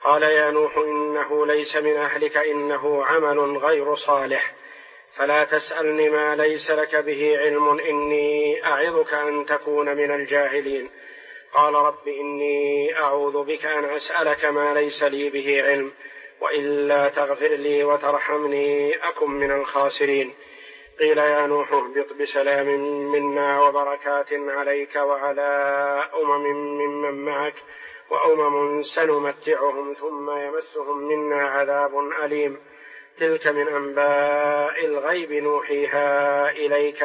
قال يا نوح إنه ليس من أهلك إنه عمل غير صالح فلا تسألني ما ليس لك به علم إني أعظك أن تكون من الجاهلين. قال رب إني أعوذ بك أن أسألك ما ليس لي به علم وإلا تغفر لي وترحمني أكن من الخاسرين. قيل يا نوح اهبط بسلام منا وبركات عليك وعلى ممن معك وأمم سنمتعهم ثم يمسهم منا عذاب أليم. تلك من أنباء الغيب نوحيها إليك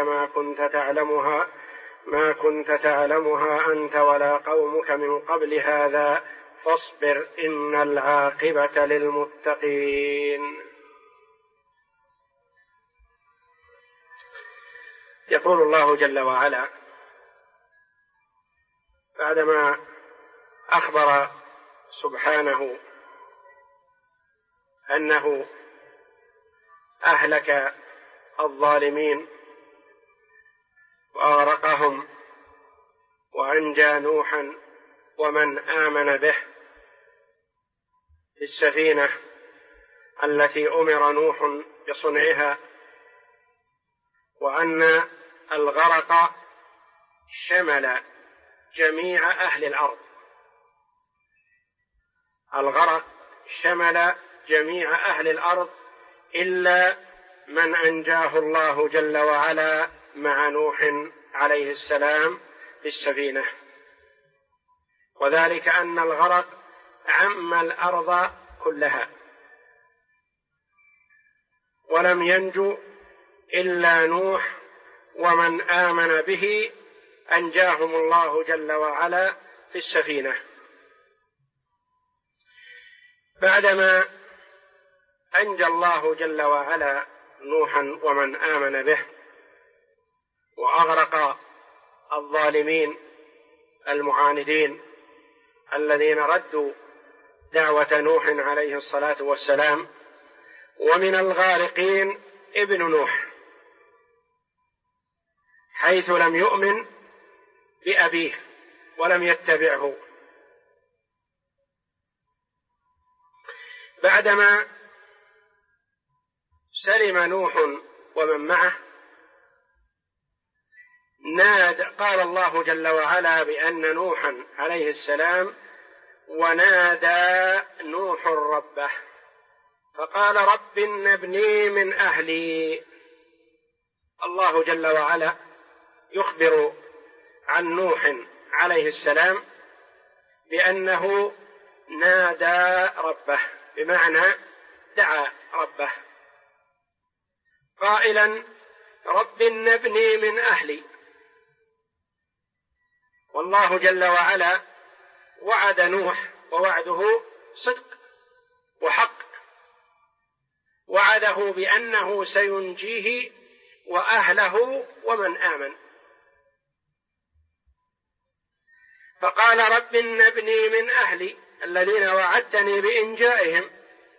ما كنت تعلمها أنت ولا قومك من قبل هذا فاصبر إن العاقبة للمتقين. يقول الله جل وعلا بعدما أخبر سبحانه أنه أهلك الظالمين وأغرقهم وأنجى نوحا ومن آمن به في السفينة التي أمر نوح بصنعها، وأن الغرق شمل جميع أهل الأرض، الغرق شمل جميع أهل الأرض إلا من أنجاه الله جل وعلا مع نوح عليه السلام في السفينة، وذلك أن الغرق عم الأرض كلها ولم ينجو إلا نوح ومن آمن به أنجاهم الله جل وعلا في السفينة. بعدما أنجى الله جل وعلا نوحا ومن آمن به وأغرق الظالمين المعاندين الذين ردوا دعوة نوح عليه الصلاة والسلام، ومن الغارقين ابن نوح حيث لم يؤمن بأبيه ولم يتبعه. بعدما سلم نوح ومن معه قال الله جل وعلا بأن نوحا عليه السلام ونادى نوح ربه فقال رب ابني من أهلي. الله جل وعلا يخبر عن نوح عليه السلام بأنه نادى ربه، بمعنى دعا ربه قائلا رب ابني من أهلي. والله جل وعلا وعد نوح ووعده صدق وحق، وعده بأنه سينجيه وأهله ومن آمن، فقال رب ابني من أهلي الذين وعدتني بإنجائهم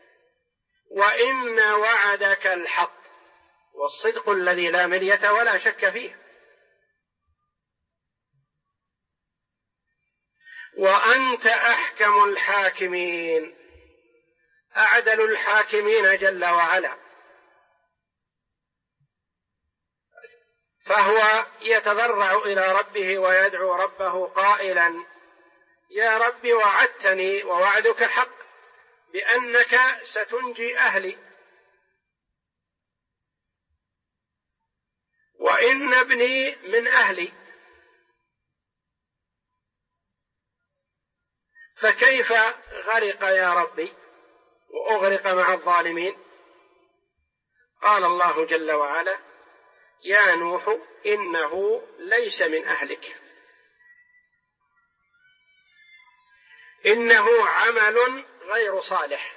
وإن وعدك الحق والصدق الذي لا مرية ولا شك فيه، وأنت أحكم الحاكمين أعدل الحاكمين جل وعلا. فهو يتضرع إلى ربه ويدعو ربه قائلا يا رب وعدتني ووعدك حق بأنك ستنجي أهلي، وإن ابني من أهلي، فكيف غرق يا ربي وأغرق مع الظالمين؟ قال الله جل وعلا يا نوح إنه ليس من أهلك إنه عمل غير صالح.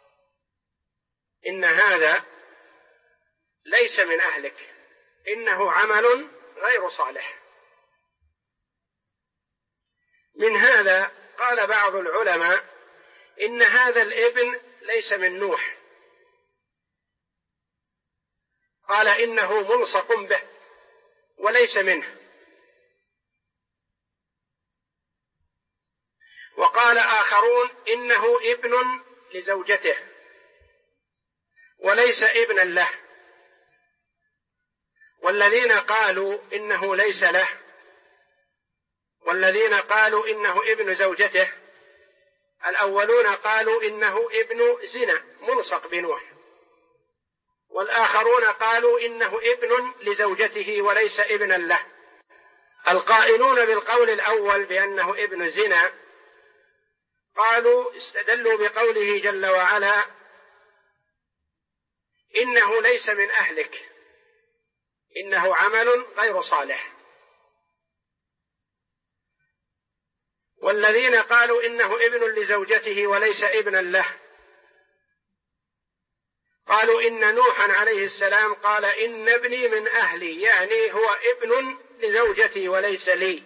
إن هذا ليس من أهلك، إنه عمل غير صالح. من هذا قال بعض العلماء إن هذا الابن ليس من نوح، قال إنه ملصق به وليس منه. وقال آخرون إنه ابن لزوجته وليس ابنا له. والذين قالوا إنه ليس له والذين قالوا إنه ابن زوجته الأولون قالوا إنه ابن زنا ملصق بنوح، والآخرون قالوا إنه ابن لزوجته وليس ابنا له. القائلون بالقول الأول بأنه ابن زنا قالوا استدلوا بقوله جل وعلا إنه ليس من أهلك إنه عمل غير صالح. والذين قالوا إنه ابن لزوجته وليس ابنا له قالوا إن نوحا عليه السلام قال إن ابني من أهلي، يعني هو ابن لزوجتي وليس لي،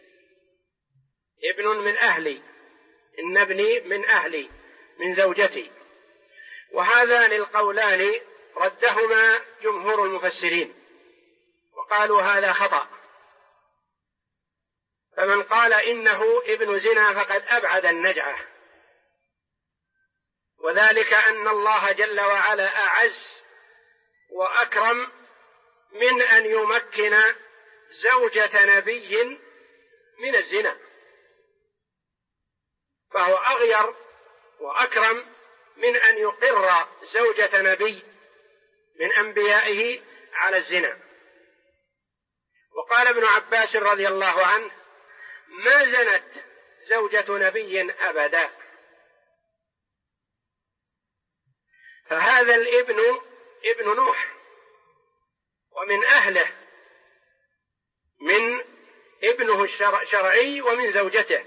ابن من أهلي، إن ابني من أهلي من زوجتي. وهذان القولان ردهما جمهور المفسرين وقالوا هذا خطأ. فمن قال إنه ابن زنا فقد أبعد النجعة، وذلك أن الله جل وعلا أعز وأكرم من أن يمكن زوجة نبي من الزنا، فهو أغير وأكرم من أن يقر زوجة نبي من أنبيائه على الزنا. وقال ابن عباس رضي الله عنه ما زنت زوجة نبي أبدا. فهذا الابن ابن نوح ومن أهله، من ابنه الشرعي ومن زوجته،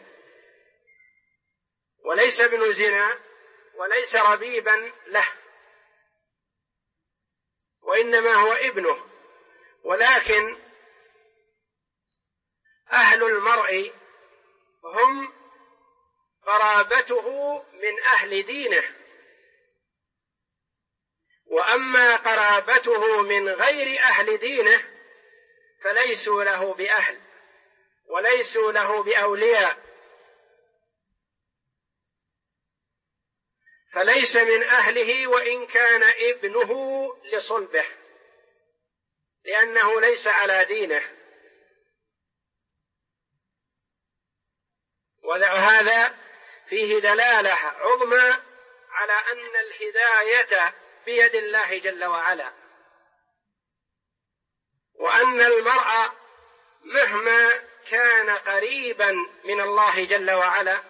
وليس ابن زنا وليس ربيبا له، وإنما هو ابنه. ولكن أهل المرء هم قرابته من أهل دينه، وأما قرابته من غير أهل دينه فليسوا له بأهل وليسوا له بأولياء، فليس من أهله وإن كان ابنه لصلبه، لأنه ليس على دينه. وهذا فيه دلالة عظمى على أن الهداية بيد الله جل وعلا، وأن المرء مهما كان قريبا من الله جل وعلا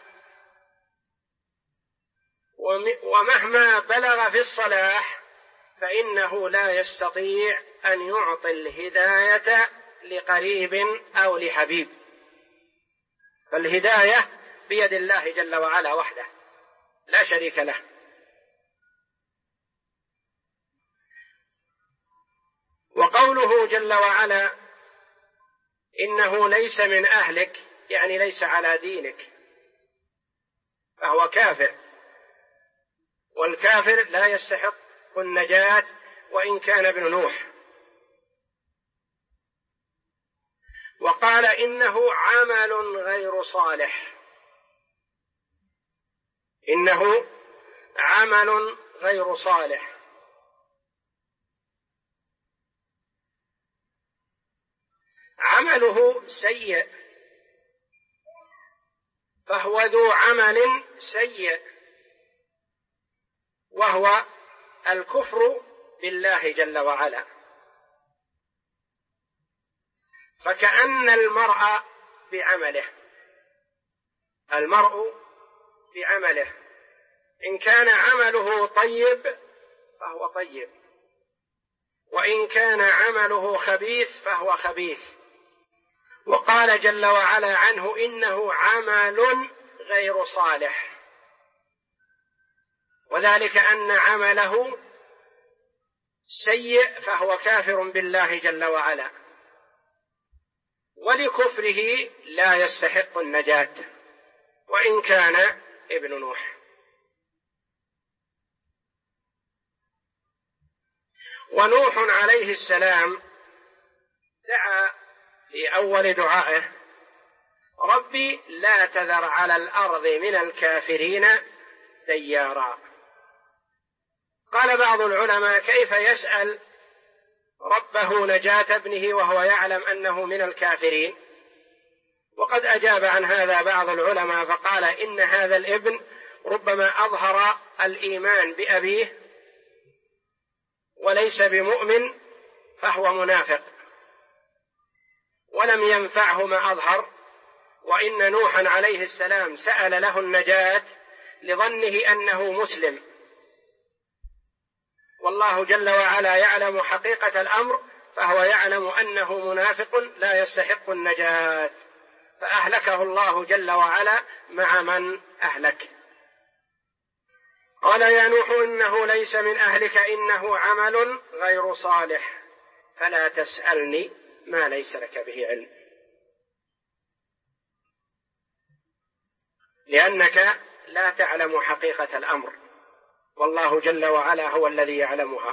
ومهما بلغ في الصلاح فإنه لا يستطيع أن يعطي الهداية لقريب أو لحبيب، فالهداية بيد الله جل وعلا وحده لا شريك له. وقوله جل وعلا إنه ليس من أهلك يعني ليس على دينك، فهو كافر، والكافر لا يستحق النجاة وإن كان ابن نوح. وقال إنه عمل غير صالح، إنه عمل غير صالح. عمله سيء، فهو ذو عمل سيء، وهو الكفر بالله جل وعلا. فكأن المرء بعمله إن كان عمله طيب فهو طيب، وإن كان عمله خبيث فهو خبيث. وقال جل وعلا عنه إنه عمل غير صالح، وذلك أن عمله سيء فهو كافر بالله جل وعلا، ولكفره لا يستحق النجاة وإن كان ابن نوح. ونوح عليه السلام دعا في أول دعائه ربي لا تذر على الأرض من الكافرين ديارا. قال بعض العلماء: كيف يسأل ربه نجاة ابنه وهو يعلم أنه من الكافرين؟ وقد أجاب عن هذا بعض العلماء فقال: إن هذا الابن ربما أظهر الإيمان بأبيه وليس بمؤمن فهو منافق، ولم ينفعه ما أظهر، وإن نوحا عليه السلام سأل له النجاة لظنه أنه مسلم، والله جل وعلا يعلم حقيقة الأمر، فهو يعلم أنه منافق لا يستحق النجاة، فأهلكه الله جل وعلا مع من أهلك. قال: يا نوح إنه ليس من أهلك إنه عمل غير صالح فلا تسألني ما ليس لك به علم، لأنك لا تعلم حقيقة الأمر، والله جل وعلا هو الذي يعلمها.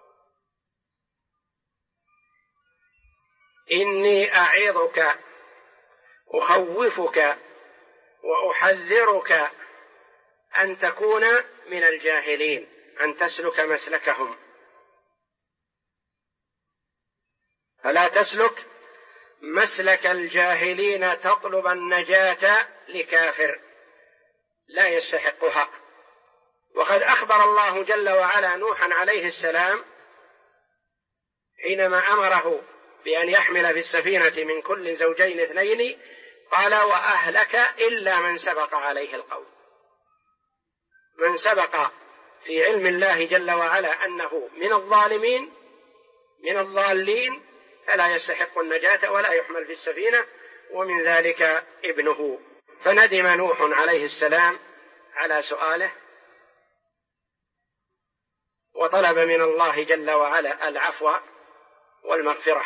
إني أعظك أخوفك وأحذرك أن تكون من الجاهلين، أن تسلك مسلكهم، فلا تسلك مسلك الجاهلين تطلب النجاة لكافر لا يستحقها. وقد أخبر الله جل وعلا نوحا عليه السلام حينما أمره بأن يحمل في السفينة من كل زوجين اثنين، قال: وأهلك إلا من سبق عليه القول. من سبق في علم الله جل وعلا أنه من الظالمين من الضالين فلا يستحق النجاة ولا يحمل في السفينة، ومن ذلك ابنه. فندم نوح عليه السلام على سؤاله، وطلب من الله جل وعلا العفو والمغفرة،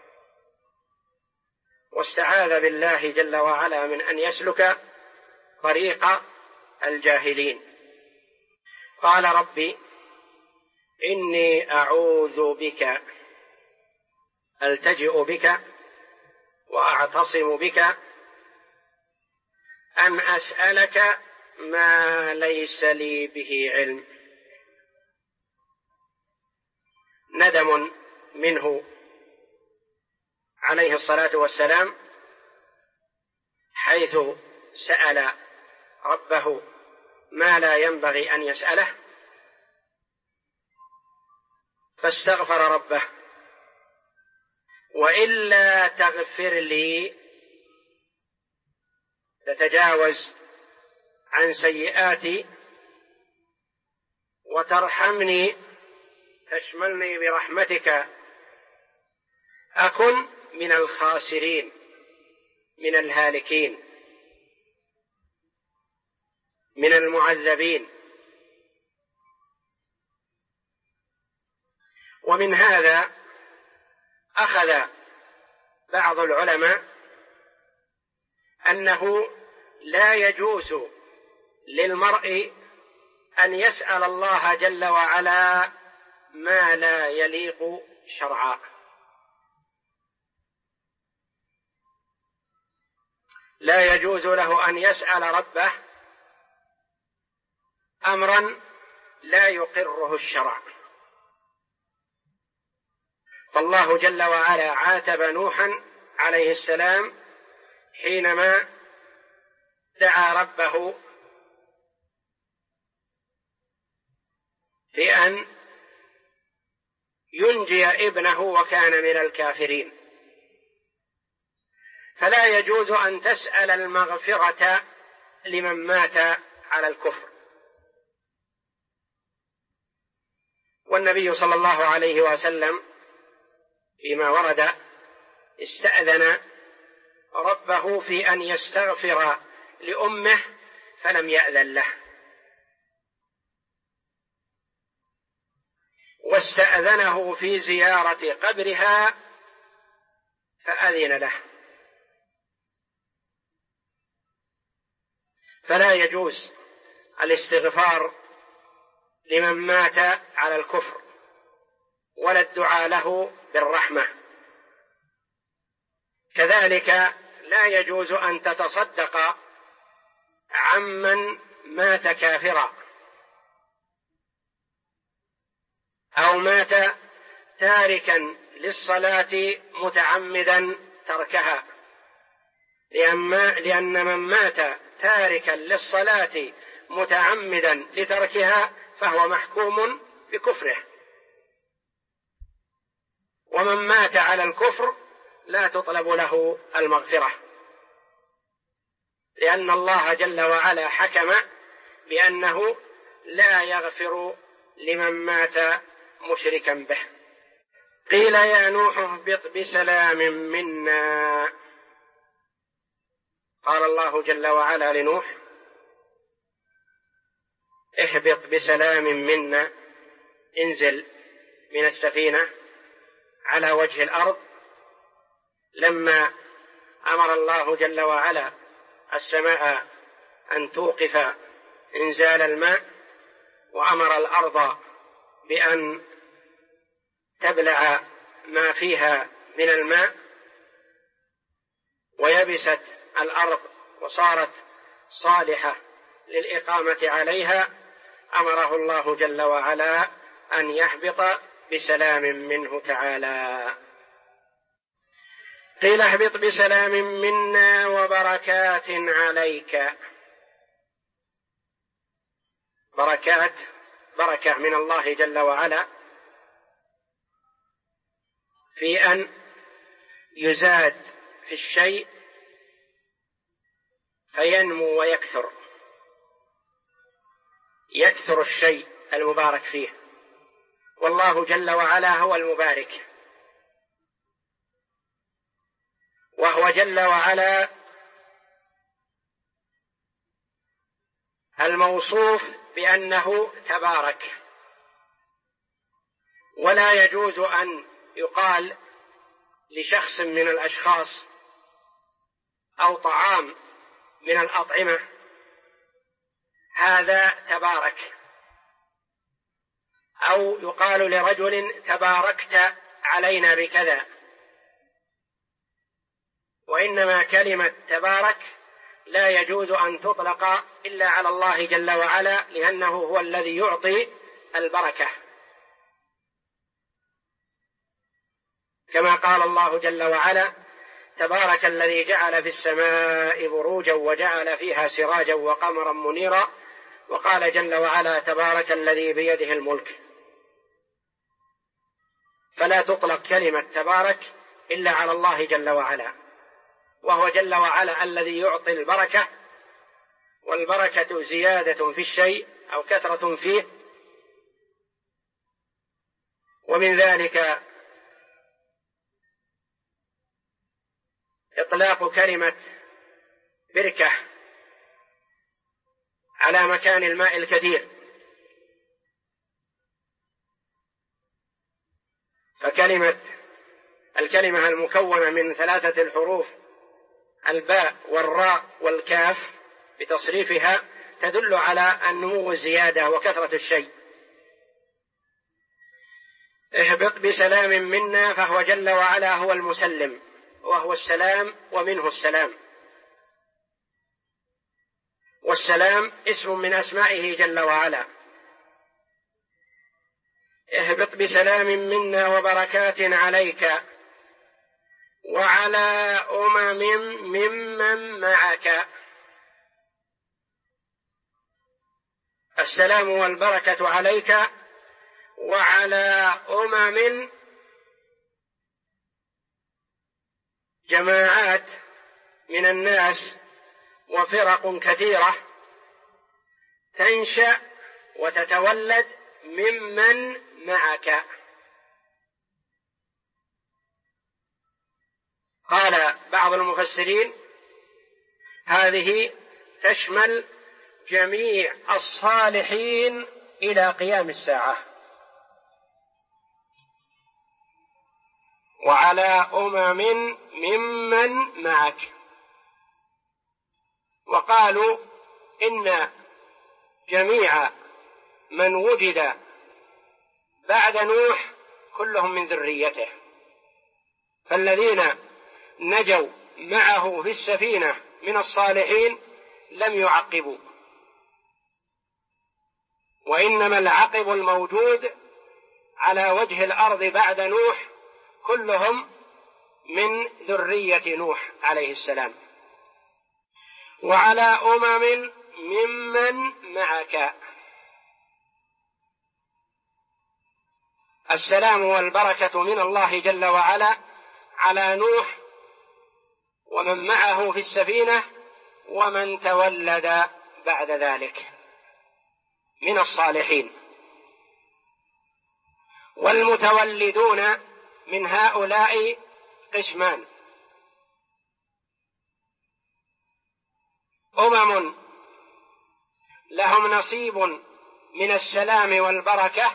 واستعاذ بالله جل وعلا من أن يسلك طريق الجاهلين. قال: ربي إني أعوذ بك، ألتجئ بك وأعتصم بك أن أسألك ما ليس لي به علم. ندم منه عليه الصلاة والسلام حيث سأل ربه ما لا ينبغي أن يسأله، فاستغفر ربه: وإلا تغفر لي، تتجاوز عن سيئاتي وترحمني، تشملني برحمتك، أكن من الخاسرين من الهالكين من المعذبين. ومن هذا أخذ بعض العلماء أنه لا يجوز للمرء أن يسأل الله جل وعلا ما لا يليق شرعا، لا يجوز له أن يسأل ربه أمرا لا يقره الشرع. فالله جل وعلا عاتب نوحا عليه السلام حينما دعا ربه في أن ينجي ابنه وكان من الكافرين. فلا يجوز أن تسأل المغفرة لمن مات على الكفر. والنبي صلى الله عليه وسلم فيما ورد استأذن ربه في أن يستغفر لأمه فلم يأذن له، واستأذنه في زيارة قبرها فأذن له. فلا يجوز الاستغفار لمن مات على الكفر ولا الدعاء له بالرحمة. كذلك لا يجوز أن تتصدق عمن مات كافرا أو مات تاركا للصلاة متعمدا تركها، لأن من مات تاركا للصلاة متعمدا لتركها فهو محكوم بكفره، ومن مات على الكفر لا تطلب له المغفرة، لأن الله جل وعلا حكم بأنه لا يغفر لمن مات مشركا به. قيل يا نوح اهبط بسلام منا، قال الله جل وعلا لنوح اهبط بسلام منا، انزل من السفينة على وجه الأرض. لما أمر الله جل وعلا السماء أن توقف إنزال الماء، وأمر الأرض بأن تبلع ما فيها من الماء، ويبست الأرض وصارت صالحة للإقامة عليها، أمره الله جل وعلا أن يهبط بسلام منه تعالى. قيل اهبط بسلام منا وبركات عليك. بركات، بركة من الله جل وعلا في أن يزاد في الشيء فينمو ويكثر، يكثر الشيء المبارك فيه، والله جل وعلا هو المبارك، وهو جل وعلا الموصوف بأنه تبارك. ولا يجوز أن يقال لشخص من الأشخاص أو طعام من الأطعمة هذا تبارك، أو يقال لرجل تباركت علينا بكذا، وإنما كلمة تبارك لا يجوز أن تطلق إلا على الله جل وعلا، لأنه هو الذي يعطي البركة، كما قال الله جل وعلا تبارك الذي جعل في السماء بروجا وجعل فيها سراجا وقمرا منيرا، وقال جل وعلا تبارك الذي بيده الملك. فلا تطلق كلمة تبارك إلا على الله جل وعلا، وهو جل وعلا الذي يعطي البركة، والبركة زيادة في الشيء أو كثرة فيه. ومن ذلك إطلاق كلمة بركة على مكان الماء الكثير، الكلمة المكونة من 3 الحروف الباء والراء والكاف بتصريفها تدل على النمو والزيادة وكثرة الشيء. اهبط بسلام منا، فهو جل وعلا هو المسلم، وهو السلام ومنه السلام، والسلام اسم من أسمائه جل وعلا. اهبط بسلام منا وبركات عليك وعلى ممن معك. السلام والبركة عليك وعلى جماعات من الناس وفرق كثيرة تنشأ وتتولد ممن معك. قال بعض المفسرين هذه تشمل جميع الصالحين إلى قيام الساعة، وعلى ممن معك. وقالوا إن جميع من وجد بعد نوح كلهم من ذريته، فالذين نجوا معه في السفينة من الصالحين لم يعقبوا، وإنما العقب الموجود على وجه الأرض بعد نوح كلهم من ذرية نوح عليه السلام. وعلى أمم ممن معك. السلام والبركة من الله جل وعلا على نوح ومن معه في السفينة ومن تولد بعد ذلك من الصالحين. والمتولدون من هؤلاء قسمان: أمم لهم نصيب من السلام والبركة،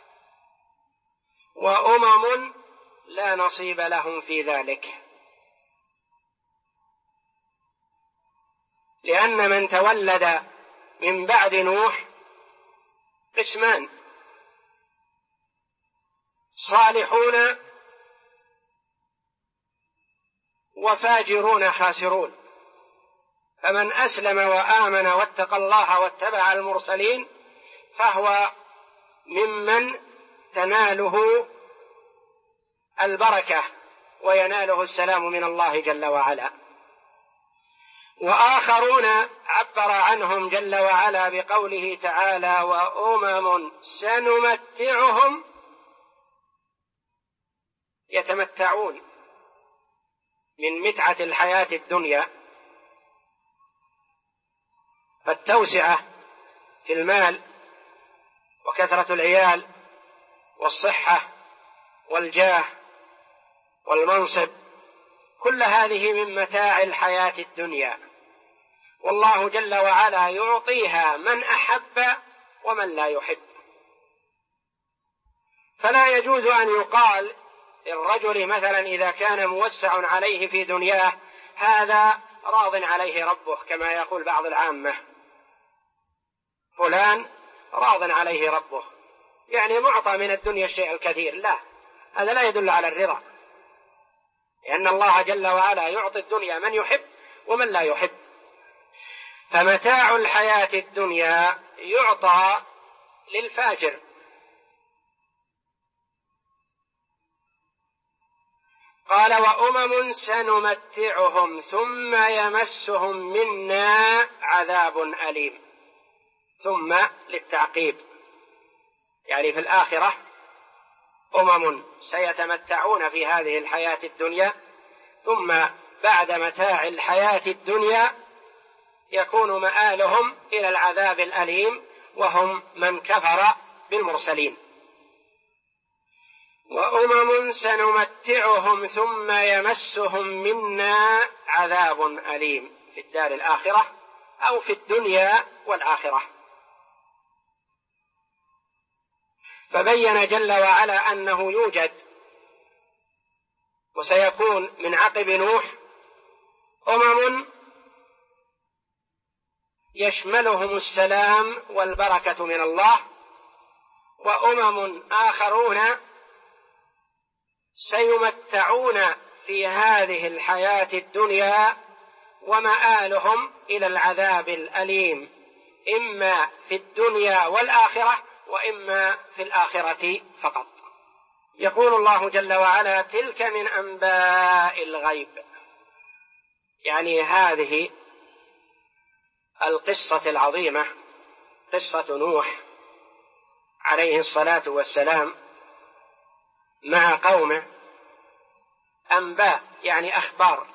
وأمم لا نصيب لهم في ذلك، لأن من تولد من بعد نوح قسمان: صالحون وفاجرون خاسرون. فمن أسلم وآمن واتقى الله واتبع المرسلين فهو ممن تناله البركة ويناله السلام من الله جل وعلا. وآخرون عبر عنهم جل وعلا بقوله تعالى: وأمم سنمتعهم يتمتعون من متعة الحياة الدنيا. فالتوسعة في المال وكثرة العيال والصحة والجاه والمنصب كل هذه من متاع الحياة الدنيا، والله جل وعلا يعطيها من أحب ومن لا يحب. فلا يجوز أن يقال للرجل مثلا إذا كان موسع عليه في دنياه: هذا راض عليه ربه، كما يقول بعض العامة: فلان راض عليه ربه، يعني معطى من الدنيا الشيء الكثير. لا، هذا لا يدل على الرضا، لأن الله جل وعلا يعطي الدنيا من يحب ومن لا يحب. فمتاع الحياة الدنيا يعطى للفاجر. قال: وأمم سنمتعهم ثم يمسهم منا عذاب أليم. ثم للتعقيب، يعني في الآخرة أمم سيتمتعون في هذه الحياة الدنيا، ثم بعد متاع الحياة الدنيا يكون مآلهم إلى العذاب الأليم، وهم من كفر بالمرسلين. وأمم سنمتعهم ثم يمسهم منا عذاب أليم في الدار الآخرة أو في الدنيا والآخرة. فبين جل وعلا أنه يوجد وسيكون من عقب نوح أمم يشملهم السلام والبركة من الله، وأمم آخرون سيمتعون في هذه الحياة الدنيا ومآلهم إلى العذاب الأليم، إما في الدنيا والآخرة وإما في الآخرة فقط. يقول الله جل وعلا: تلك من أنباء الغيب، يعني هذه القصة العظيمة، قصة نوح عليه الصلاة والسلام مع قومه. أنباء يعني أخبار،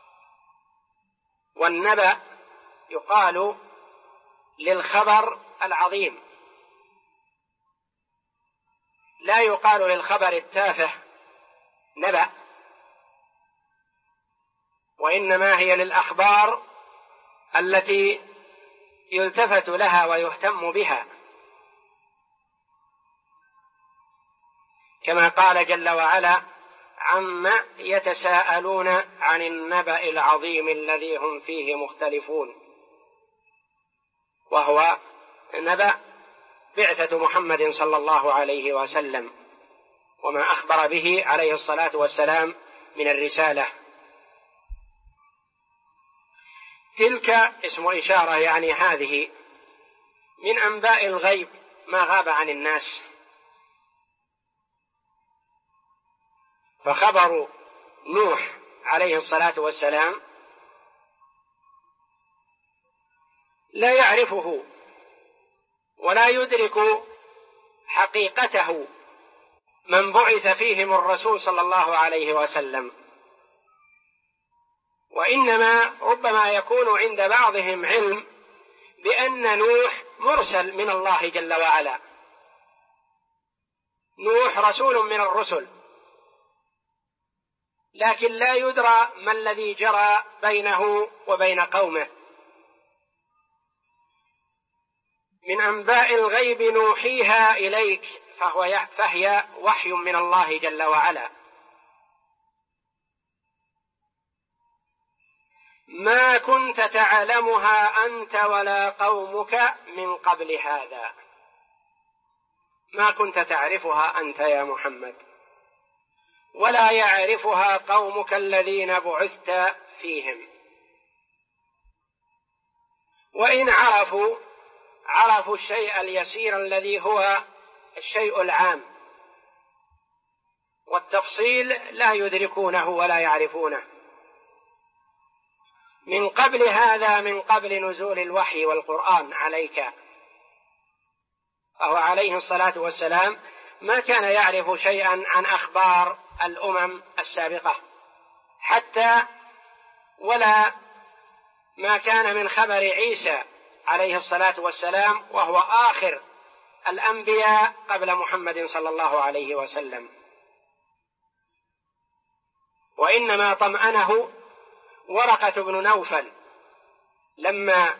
والنبأ يقال للخبر العظيم، لا يقال للخبر التافه نبأ، وإنما هي للأخبار التي يلتفت لها ويهتم بها، كما قال جل وعلا: عما يتساءلون عن النبأ العظيم الذي هم فيه مختلفون، وهو نبأ بعثة محمد صلى الله عليه وسلم وما أخبر به عليه الصلاة والسلام من الرسالة. تلك اسم إشارة، يعني هذه من أنباء الغيب ما غاب عن الناس. فخبر نوح عليه الصلاة والسلام لا يعرفه ولا يدرك حقيقته من بعث فيهم الرسول صلى الله عليه وسلم، وإنما ربما يكون عند بعضهم علم بأن نوح مرسل من الله جل وعلا، نوح رسول من الرسل، لكن لا يدرى ما الذي جرى بينه وبين قومه. من أنباء الغيب نوحيها إليك، فهي وحي من الله جل وعلا. ما كنت تعلمها أنت ولا قومك من قبل هذا، ما كنت تعرفها أنت يا محمد، ولا يعرفها قومك الذين بعثت فيهم، وإن عرفوا الشيء اليسير الذي هو الشيء العام، والتفصيل لا يدركونه ولا يعرفونه. من قبل هذا، من قبل نزول الوحي والقرآن عليك، فهو عليه الصلاة والسلام ما كان يعرف شيئا عن أخبار الأمم السابقة، حتى ولا ما كان من خبر عيسى عليه الصلاة والسلام، وهو آخر الأنبياء قبل محمد صلى الله عليه وسلم. وإنما طمأنه ورقة بن نوفل لما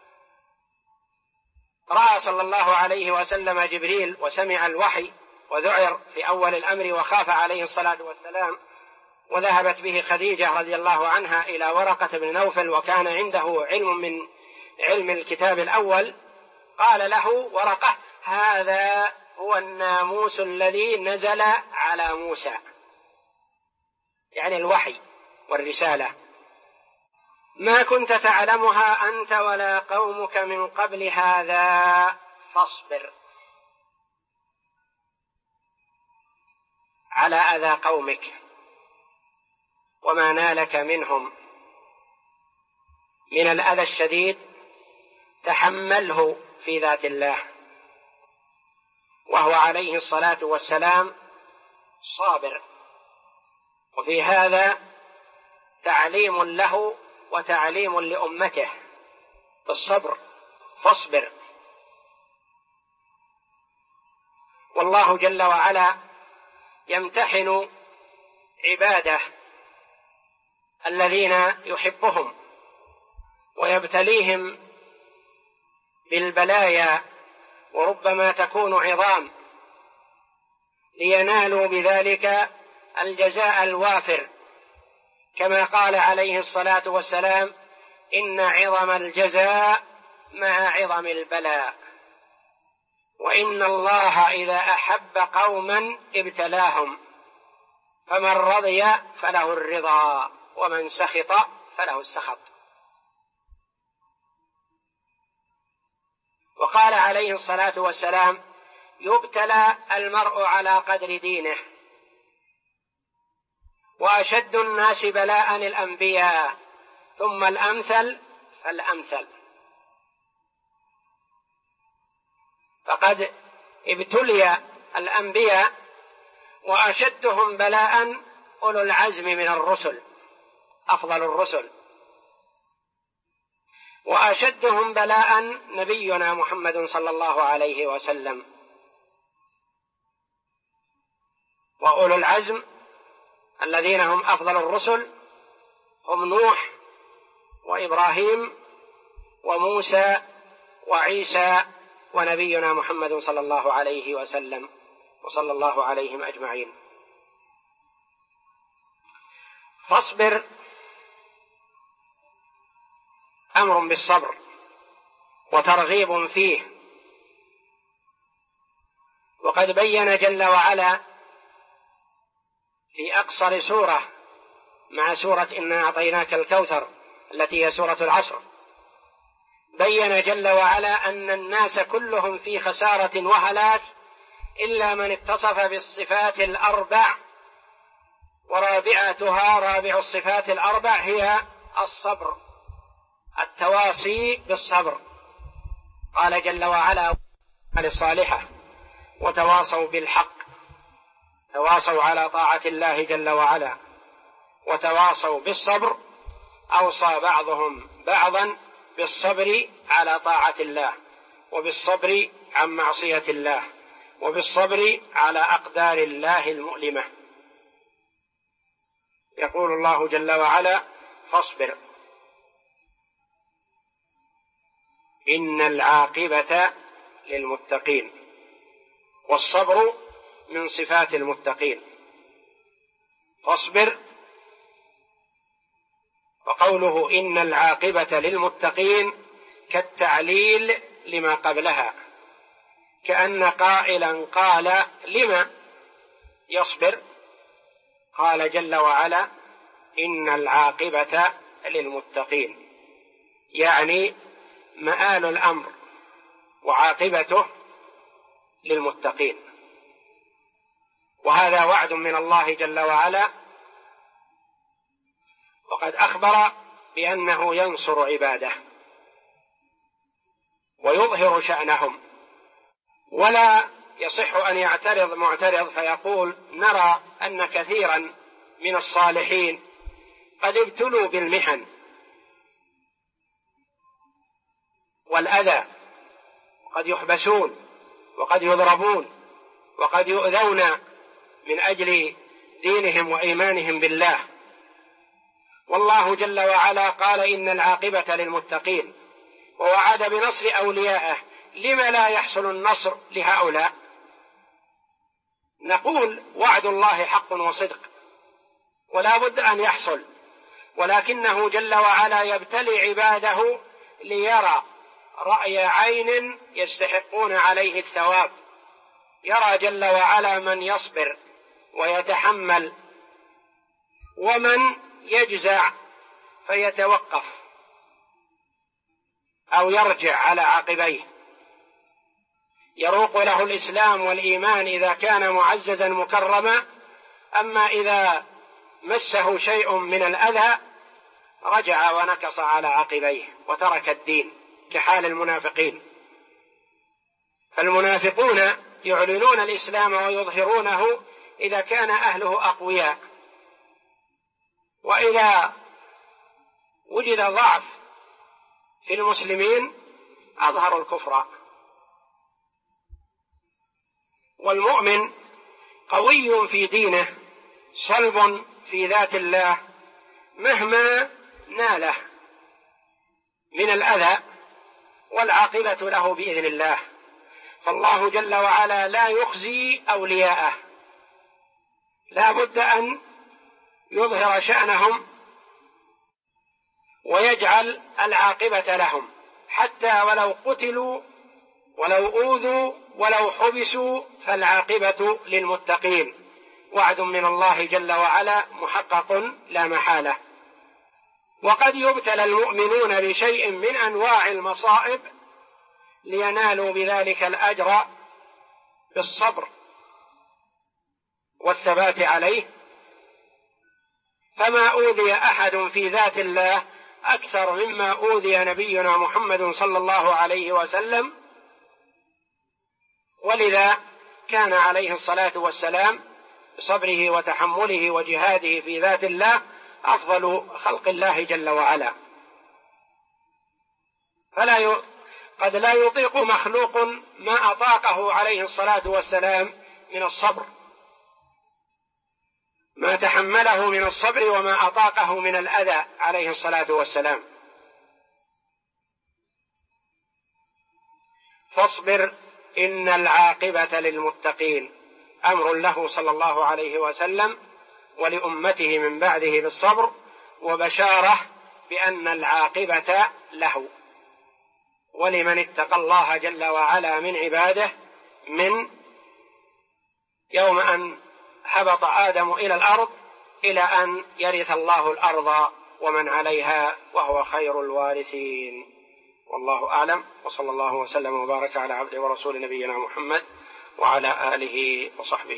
رأى صلى الله عليه وسلم جبريل وسمع الوحي وذعر في أول الأمر وخاف عليه الصلاة والسلام، وذهبت به خديجة رضي الله عنها إلى ورقة بن نوفل وكان عنده علم من علم الكتاب الأول، قال له ورقة: هذا هو الناموس الذي نزل على موسى، يعني الوحي والرسالة. ما كنت تعلمها أنت ولا قومك من قبل هذا فاصبر على أذى قومك وما نالك منهم من الأذى الشديد، تحمله في ذات الله. وهو عليه الصلاة والسلام صابر، وفي هذا تعليم له وتعليم لأمته بالصبر، فاصبر. والله جل وعلا يمتحن عباده الذين يحبهم ويبتليهم بالبلايا، وربما تكون عظام، لينالوا بذلك الجزاء الوافر، كما قال عليه الصلاة والسلام: إن عظم الجزاء مع عظم البلاء، وإن الله إذا أحب قوما ابتلاهم، فمن رضي فله الرضا ومن سخط فله السخط. وقال عليه الصلاة والسلام: يبتلى المرء على قدر دينه، وأشد الناس بلاء الأنبياء، ثم الأمثل فالأمثل. فقد ابتلي الأنبياء، وأشدهم بلاء أولو العزم من الرسل، أفضل الرسل، وأشدهم بلاء نبينا محمد صلى الله عليه وسلم. وأولو العزم الذين هم أفضل الرسل هم نوح وإبراهيم وموسى وعيسى ونبينا محمد صلى الله عليه وسلم، وصلى الله عليهم أجمعين. فاصبر أمر بالصبر وترغيب فيه. وقد بين جل وعلا في أقصر سورة مع سورة إنا أعطيناك الكوثر التي هي سورة العصر، بين جل وعلا أن الناس كلهم في خسارة وهلاك إلا من اتصف بالصفات الأربع، ورابعتها رابع الصفات الأربع هي الصبر، التواصي بالصبر. قال جل وعلا الصالحة وتواصوا بالحق، تواصوا على طاعة الله جل وعلا وتواصوا بالصبر. أوصى بعضهم بعضا بالصبر على طاعة الله، وبالصبر عن معصية الله، وبالصبر على أقدار الله المؤلمة. يقول الله جل وعلا: فاصبر إن العاقبة للمتقين. والصبر من صفات المتقين. فاصبر، وقوله إن العاقبة للمتقين كالتعليل لما قبلها، كأن قائلا قال: لما يصبر؟ قال جل وعلا: إن العاقبة للمتقين، يعني مآل الأمر وعاقبته للمتقين. وهذا وعد من الله جل وعلا، وقد أخبر بأنه ينصر عباده ويظهر شأنهم. ولا يصح أن يعترض معترض فيقول: نرى أن كثيرا من الصالحين قد ابتلوا بالمحن والأذى، وقد يحبسون وقد يضربون وقد يؤذون من أجل دينهم وإيمانهم بالله. والله جل وعلا قال: إن العاقبة للمتقين، ووعد بنصر أوليائه. لما لا يحصل النصر لهؤلاء؟ نقول: وعد الله حق وصدق ولا بد أن يحصل، ولكنه جل وعلا يبتلي عباده ليرى رأي عين يستحقون عليه الثواب. يرى جل وعلا من يصبر ويتحمل، ومن يجزع فيتوقف أو يرجع على عقبيه. يروق له الإسلام والإيمان إذا كان معززا مكرما، أما إذا مسه شيء من الأذى رجع ونكص على عقبيه وترك الدين، كحال المنافقين. فالمنافقون يعلنون الإسلام ويظهرونه إذا كان أهله أقوياء، وإذا وجد ضعف في المسلمين أظهروا الكفر. والمؤمن قوي في دينه صلب في ذات الله، مهما ناله من الأذى والعاقبة له بإذن الله. فالله جل وعلا لا يخزي أولياءه، لا بد أن يظهر شأنهم ويجعل العاقبة لهم، حتى ولو قتلوا ولو أوذوا ولو حبسوا فالعاقبة للمتقين. وعد من الله جل وعلا محقق لا محالة. وقد يبتلى المؤمنون بشيء من أنواع المصائب لينالوا بذلك الأجر بالصبر والثبات عليه. فما أوذي أحد في ذات الله أكثر مما أوذي نبينا محمد صلى الله عليه وسلم، ولذا كان عليه الصلاة والسلام بصبره وتحمله وجهاده في ذات الله أفضل خلق الله جل وعلا. قد لا يطيق مخلوق ما أطاقه عليه الصلاة والسلام من الصبر، ما تحمله من الصبر وما أطاقه من الأذى عليه الصلاة والسلام. فاصبر إن العاقبة للمتقين، أمر له صلى الله عليه وسلم ولأمته من بعده بالصبر، وبشارة بأن العاقبة له ولمن اتقى الله جل وعلا من عباده، من يوم أن هبط آدم إلى الأرض إلى أن يرث الله الأرض ومن عليها وهو خير الوارثين. والله أعلم، وصلى الله وسلم وبارك على عبده ورسول نبينا محمد وعلى آله وصحبه.